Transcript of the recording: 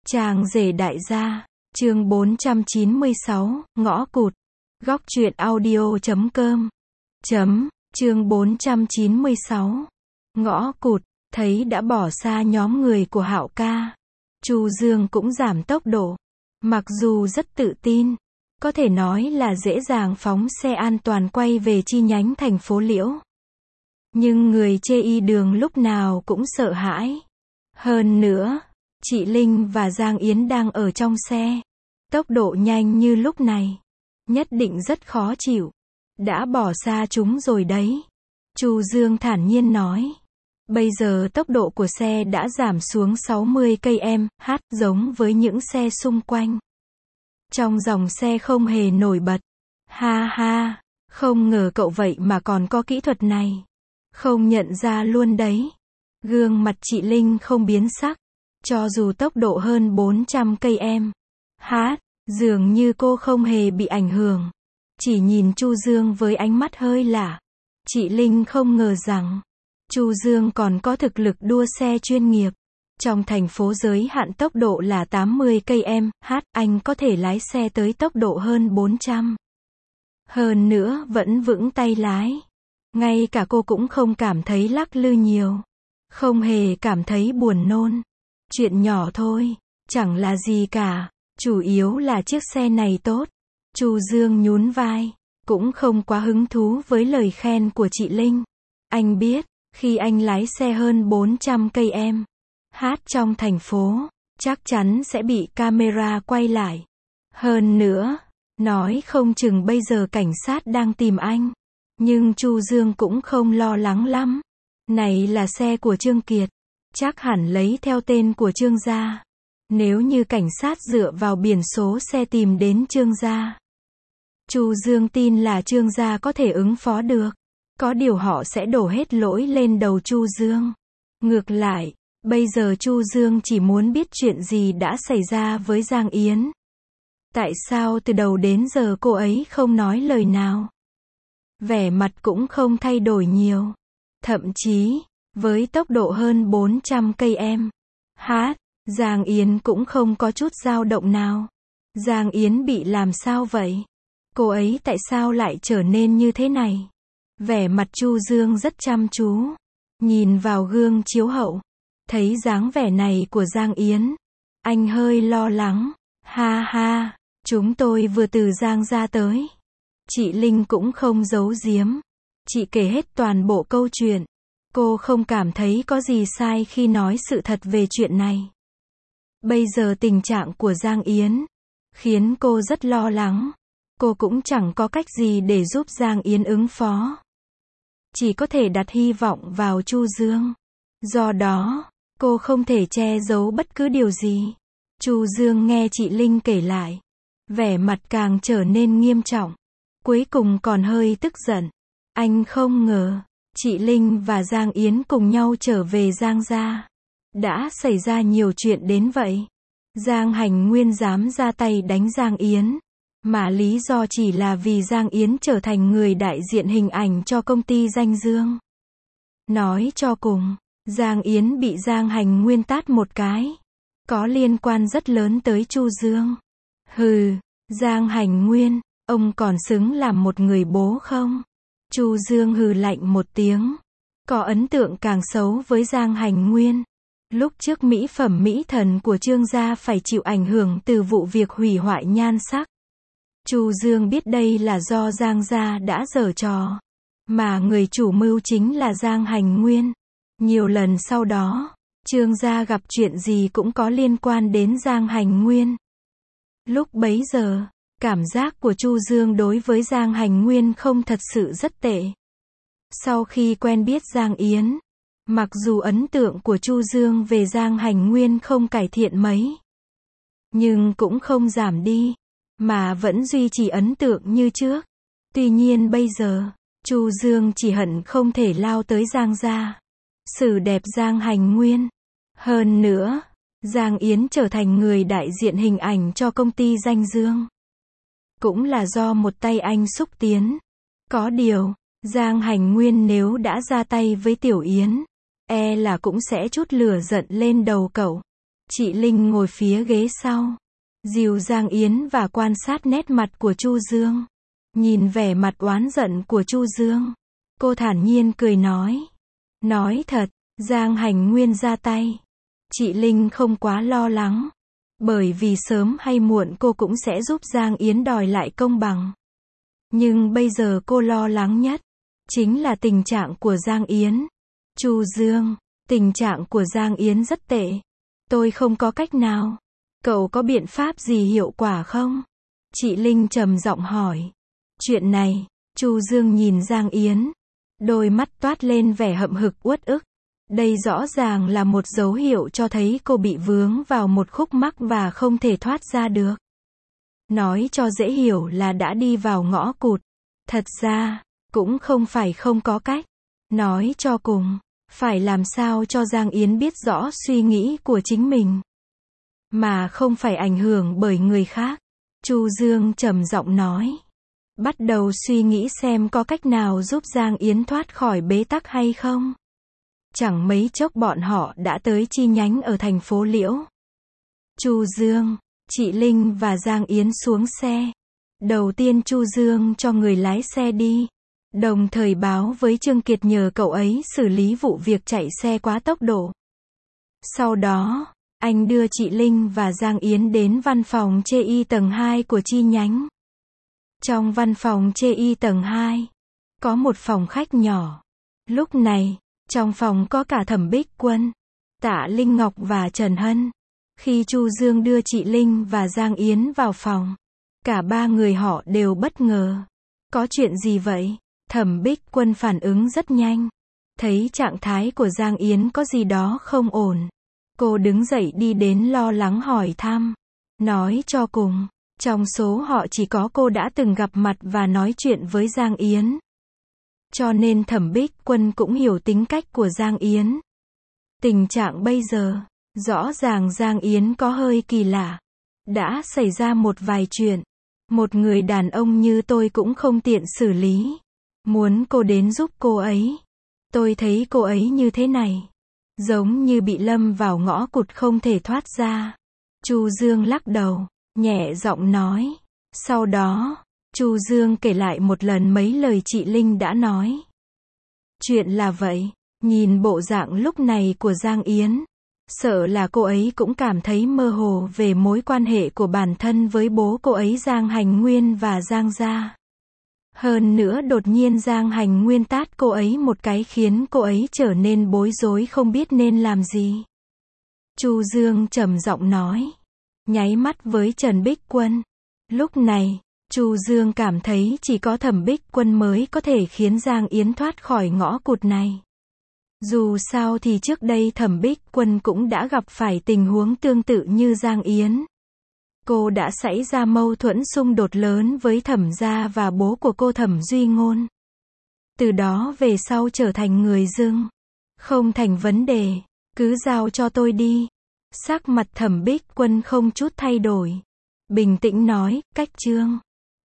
Chàng rể đại gia, chương 496, ngõ cụt. Góc truyện audio.com. Chương 496. Ngõ cụt, thấy đã bỏ xa nhóm người của Hạo ca. Chu Dương cũng giảm tốc độ. Mặc dù rất tự tin, có thể nói là dễ dàng phóng xe an toàn quay về chi nhánh thành phố Liễu. Nhưng người chê y đường lúc nào cũng sợ hãi. Hơn nữa, chị Linh và Giang Yến đang ở trong xe. Tốc độ nhanh như lúc này, nhất định rất khó chịu. Đã bỏ xa chúng rồi đấy. Chu Dương thản nhiên nói. Bây giờ tốc độ của xe đã giảm xuống 60 km/h, giống với những xe xung quanh. Trong dòng xe không hề nổi bật. Ha ha, không ngờ cậu vậy mà còn có kỹ thuật này. Không nhận ra luôn đấy. Gương mặt chị Linh không biến sắc. Cho dù tốc độ hơn 400 km/h, dường như cô không hề bị ảnh hưởng. Chỉ nhìn Chu Dương với ánh mắt hơi lạ. Chị Linh không ngờ rằng Chu Dương còn có thực lực đua xe chuyên nghiệp. Trong thành phố giới hạn tốc độ là 80 km/h, anh có thể lái xe tới tốc độ hơn 400. Hơn nữa vẫn vững tay lái. Ngay cả cô cũng không cảm thấy lắc lư nhiều. Không hề cảm thấy buồn nôn. Chuyện nhỏ thôi, chẳng là gì cả. Chủ yếu là chiếc xe này tốt. Chu Dương nhún vai, cũng không quá hứng thú với lời khen của chị Linh. Anh biết, khi anh lái xe hơn 400 km/h trong thành phố, chắc chắn sẽ bị camera quay lại. Hơn nữa, nói không chừng bây giờ cảnh sát đang tìm anh. Nhưng Chu Dương cũng không lo lắng lắm. Này là xe của Trương Kiệt, chắc hẳn lấy theo tên của Trương gia. Nếu như cảnh sát dựa vào biển số xe tìm đến Trương gia, Chu Dương tin là Trương gia có thể ứng phó được. Có điều họ sẽ đổ hết lỗi lên đầu Chu Dương. Ngược lại, bây giờ Chu Dương chỉ muốn biết chuyện gì đã xảy ra với Giang Yến. Tại sao từ đầu đến giờ cô ấy không nói lời nào? Vẻ mặt cũng không thay đổi nhiều. Thậm chí, với tốc độ hơn 400 km/h, Giang Yến cũng không có chút dao động nào. Giang Yến bị làm sao vậy? Cô ấy tại sao lại trở nên như thế này? Vẻ mặt Chu Dương rất chăm chú. Nhìn vào gương chiếu hậu, thấy dáng vẻ này của Giang Yến, anh hơi lo lắng. Ha ha, chúng tôi vừa từ Giang gia tới. Chị Linh cũng không giấu giếm. Chị kể hết toàn bộ câu chuyện. Cô không cảm thấy có gì sai khi nói sự thật về chuyện này. Bây giờ tình trạng của Giang Yến khiến cô rất lo lắng. Cô cũng chẳng có cách gì để giúp Giang Yến ứng phó. Chỉ có thể đặt hy vọng vào Chu Dương. Do đó, cô không thể che giấu bất cứ điều gì. Chu Dương nghe chị Linh kể lại, vẻ mặt càng trở nên nghiêm trọng. Cuối cùng còn hơi tức giận. Anh không ngờ, chị Linh và Giang Yến cùng nhau trở về Giang gia. Đã xảy ra nhiều chuyện đến vậy. Giang Hành Nguyên dám ra tay đánh Giang Yến. Mà lý do chỉ là vì Giang Yến trở thành người đại diện hình ảnh cho công ty Danh Dương. Nói cho cùng, Giang Yến bị Giang Hành Nguyên tát một cái. Có liên quan rất lớn tới Chu Dương. Hừ, Giang Hành Nguyên, ông còn xứng làm một người bố không? Chu Dương hừ lạnh một tiếng. Có ấn tượng càng xấu với Giang Hành Nguyên. Lúc trước mỹ phẩm mỹ thần của Trương gia phải chịu ảnh hưởng từ vụ việc hủy hoại nhan sắc. Chu Dương biết đây là do Giang gia đã giở trò. Mà người chủ mưu chính là Giang Hành Nguyên. Nhiều lần sau đó, Trương gia gặp chuyện gì cũng có liên quan đến Giang Hành Nguyên. Lúc bấy giờ, cảm giác của Chu Dương đối với Giang Hành Nguyên không thật sự rất tệ. Sau khi quen biết Giang Yến, mặc dù ấn tượng của Chu Dương về Giang Hành Nguyên không cải thiện mấy, nhưng cũng không giảm đi, mà vẫn duy trì ấn tượng như trước. Tuy nhiên bây giờ, Chu Dương chỉ hận không thể lao tới Giang gia, xử đẹp Giang Hành Nguyên. Hơn nữa, Giang Yến trở thành người đại diện hình ảnh cho công ty Danh Dương. Cũng là do một tay anh xúc tiến. Có điều, Giang Hành Nguyên nếu đã ra tay với Tiểu Yến, e là cũng sẽ trút lửa giận lên đầu cậu. Chị Linh ngồi phía ghế sau, dìu Giang Yến và quan sát nét mặt của Chu Dương. Nhìn vẻ mặt oán giận của Chu Dương, cô thản nhiên cười nói. Nói thật, Giang Hành Nguyên ra tay. Chị Linh không quá lo lắng. Bởi vì sớm hay muộn cô cũng sẽ giúp Giang Yến đòi lại công bằng. Nhưng bây giờ cô lo lắng nhất, chính là tình trạng của Giang Yến. Chu Dương, tình trạng của Giang Yến rất tệ. Tôi không có cách nào. Cậu có biện pháp gì hiệu quả không? Chị Linh trầm giọng hỏi. Chuyện này, Chu Dương nhìn Giang Yến. Đôi mắt toát lên vẻ hậm hực uất ức. Đây rõ ràng là một dấu hiệu cho thấy cô bị vướng vào một khúc mắc và không thể thoát ra được. Nói cho dễ hiểu là đã đi vào ngõ cụt. Thật ra, cũng không phải không có cách. Nói cho cùng, phải làm sao cho Giang Yến biết rõ suy nghĩ của chính mình, mà không phải ảnh hưởng bởi người khác. Chu Dương trầm giọng nói. Bắt đầu suy nghĩ xem có cách nào giúp Giang Yến thoát khỏi bế tắc hay không. Chẳng mấy chốc bọn họ đã tới chi nhánh ở thành phố Liễu. Chu Dương, chị Linh và Giang Yến xuống xe. Đầu tiên Chu Dương cho người lái xe đi, đồng thời báo với Trương Kiệt nhờ cậu ấy xử lý vụ việc chạy xe quá tốc độ. Sau đó, anh đưa chị Linh và Giang Yến đến văn phòng chê y tầng 2 của chi nhánh. Trong văn phòng chê y tầng 2, có một phòng khách nhỏ. Lúc này, trong phòng có cả Thẩm Bích Quân, Tạ Linh Ngọc và Trần Hân. Khi Chu Dương đưa chị Linh và Giang Yến vào phòng, cả ba người họ đều bất ngờ. Có chuyện gì vậy? Thẩm Bích Quân phản ứng rất nhanh. Thấy trạng thái của Giang Yến có gì đó không ổn. Cô đứng dậy đi đến lo lắng hỏi thăm. Nói cho cùng, trong số họ chỉ có cô đã từng gặp mặt và nói chuyện với Giang Yến. Cho nên Thẩm Bích Quân cũng hiểu tính cách của Giang Yến. Tình trạng bây giờ, rõ ràng Giang Yến có hơi kỳ lạ. Đã xảy ra một vài chuyện. Một người đàn ông như tôi cũng không tiện xử lý. Muốn cô đến giúp cô ấy. Tôi thấy cô ấy như thế này, giống như bị lâm vào ngõ cụt không thể thoát ra. Chu Dương lắc đầu, nhẹ giọng nói. Sau đó, Chu Dương kể lại một lần mấy lời chị Linh đã nói. Chuyện là vậy, nhìn bộ dạng lúc này của Giang Yến, sợ là cô ấy cũng cảm thấy mơ hồ về mối quan hệ của bản thân với bố cô ấy Giang Hành Nguyên và Giang gia. Hơn nữa đột nhiên Giang Hành Nguyên tát cô ấy một cái khiến cô ấy trở nên bối rối không biết nên làm gì. Chu Dương trầm giọng nói, nháy mắt với Trần Bích Quân. Lúc này, Chu Dương cảm thấy chỉ có Thẩm Bích Quân mới có thể khiến Giang Yến thoát khỏi ngõ cụt này. Dù sao thì trước đây Thẩm Bích Quân cũng đã gặp phải tình huống tương tự như Giang Yến. Cô đã xảy ra mâu thuẫn xung đột lớn với Thẩm gia và bố của cô Thẩm Duy Ngôn. Từ đó về sau trở thành người dưng. Không thành vấn đề, cứ giao cho tôi đi. Sắc mặt Thẩm Bích Quân không chút thay đổi. Bình tĩnh nói, cách Trương.